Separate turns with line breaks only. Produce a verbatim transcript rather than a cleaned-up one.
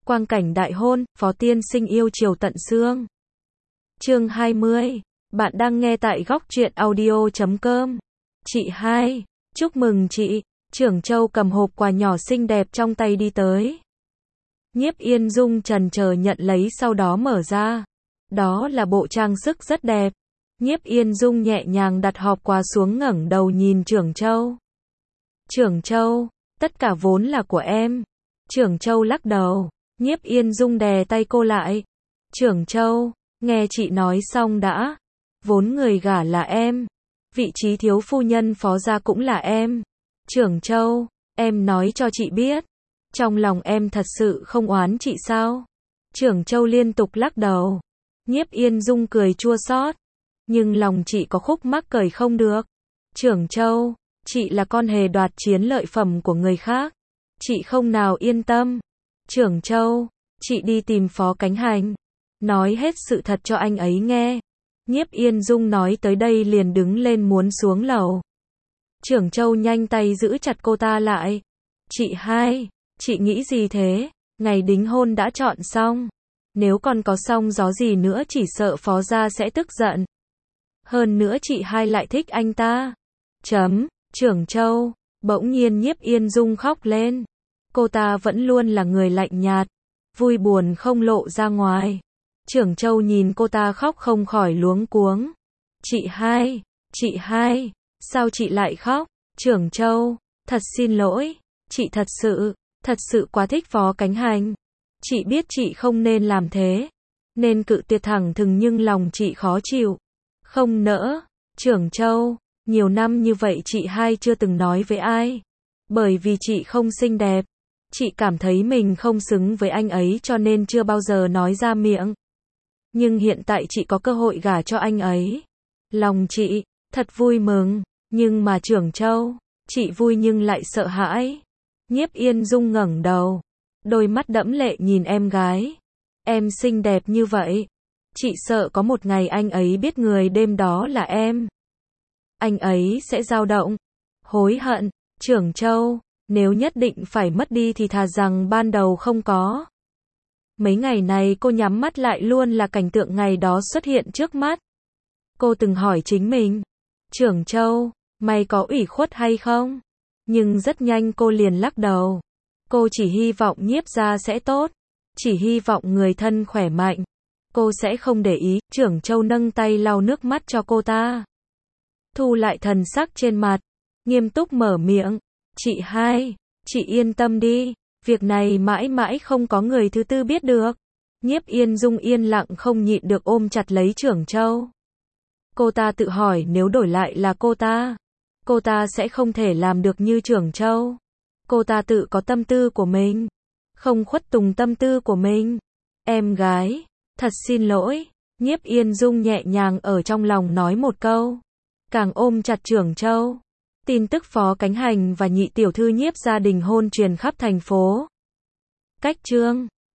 Quang cảnh đại hôn, Phó tiên sinh yêu chiều tận xương. Chương hai mươi. Bạn đang nghe tại góc truyện audio chấm com. Chị hai, chúc mừng chị. Trưởng Châu cầm hộp quà nhỏ xinh đẹp trong tay đi tới. Nhiếp Yên Dung chần chờ nhận lấy, sau đó mở ra. Đó là bộ trang sức rất đẹp. Nhiếp Yên Dung nhẹ nhàng đặt hộp quà xuống, ngẩng đầu nhìn Trưởng Châu. Trưởng Châu, tất cả vốn là của em. Trưởng Châu lắc đầu. Nhiếp Yên Dung đè tay cô lại. Trưởng Châu, nghe chị nói xong đã. Vốn người gả là em. Vị trí thiếu phu nhân phó gia cũng là em. Trưởng Châu, em nói cho chị biết. Trong lòng em thật sự không oán chị sao? Trưởng Châu liên tục lắc đầu. Nhiếp Yên Dung cười chua xót. Nhưng lòng chị có khúc mắc cởi không được. Trưởng Châu, chị là con hề đoạt chiến lợi phẩm của người khác. Chị không nào yên tâm. Trưởng Châu, chị đi tìm Phó Cánh Hành. Nói hết sự thật cho anh ấy nghe. Nhiếp Yên Dung nói tới đây liền đứng lên muốn xuống lầu. Trưởng Châu nhanh tay giữ chặt cô ta lại. Chị hai, chị nghĩ gì thế? Ngày đính hôn đã chọn xong. Nếu còn có sóng gió gì nữa chỉ sợ Phó gia sẽ tức giận. Hơn nữa chị hai lại thích anh ta. Chấm, Trưởng Châu, bỗng nhiên Nhiếp Yên Dung khóc lên. Cô ta vẫn luôn là người lạnh nhạt, vui buồn không lộ ra ngoài. Trưởng Châu nhìn cô ta khóc không khỏi luống cuống. Chị hai, chị hai, sao chị lại khóc? Trưởng Châu, thật xin lỗi, chị thật sự, thật sự quá thích Phó Cánh Hành. Chị biết chị không nên làm thế, nên cự tuyệt thẳng thừng, nhưng lòng chị khó chịu, không nỡ. Trưởng Châu, nhiều năm như vậy chị hai chưa từng nói với ai, bởi vì chị không xinh đẹp. Chị cảm thấy mình không xứng với anh ấy cho nên chưa bao giờ nói ra miệng. Nhưng hiện tại chị có cơ hội gả cho anh ấy. Lòng chị thật vui mừng, nhưng mà Trưởng Châu, chị vui nhưng lại sợ hãi. Nhiếp Yên Dung ngẩng đầu, đôi mắt đẫm lệ nhìn em gái. Em xinh đẹp như vậy, chị sợ có một ngày anh ấy biết người đêm đó là em. Anh ấy sẽ dao động, hối hận. Trưởng Châu, nếu nhất định phải mất đi thì thà rằng ban đầu không có. Mấy ngày này cô nhắm mắt lại luôn là cảnh tượng ngày đó xuất hiện trước mắt. Cô từng hỏi chính mình, Trưởng Châu, mày có ủy khuất hay không? Nhưng rất nhanh cô liền lắc đầu. Cô chỉ hy vọng Nhiếp gia sẽ tốt, chỉ hy vọng người thân khỏe mạnh. Cô sẽ không để ý. Trưởng Châu nâng tay lau nước mắt cho cô ta. Thu lại thần sắc trên mặt, nghiêm túc mở miệng. Chị hai, chị yên tâm đi, việc này mãi mãi không có người thứ tư biết được. Nhiếp Yên Dung yên lặng không nhịn được ôm chặt lấy Trưởng Châu. Cô ta tự hỏi nếu đổi lại là cô ta, cô ta sẽ không thể làm được như Trưởng Châu. Cô ta tự có tâm tư của mình, không khuất tùng tâm tư của mình. Em gái, thật xin lỗi. Nhiếp Yên Dung nhẹ nhàng ở trong lòng nói một câu, càng ôm chặt Trưởng Châu. Tin tức Phó Cánh Hành và nhị tiểu thư Nhiếp gia đình hôn truyền khắp thành phố. Cách chương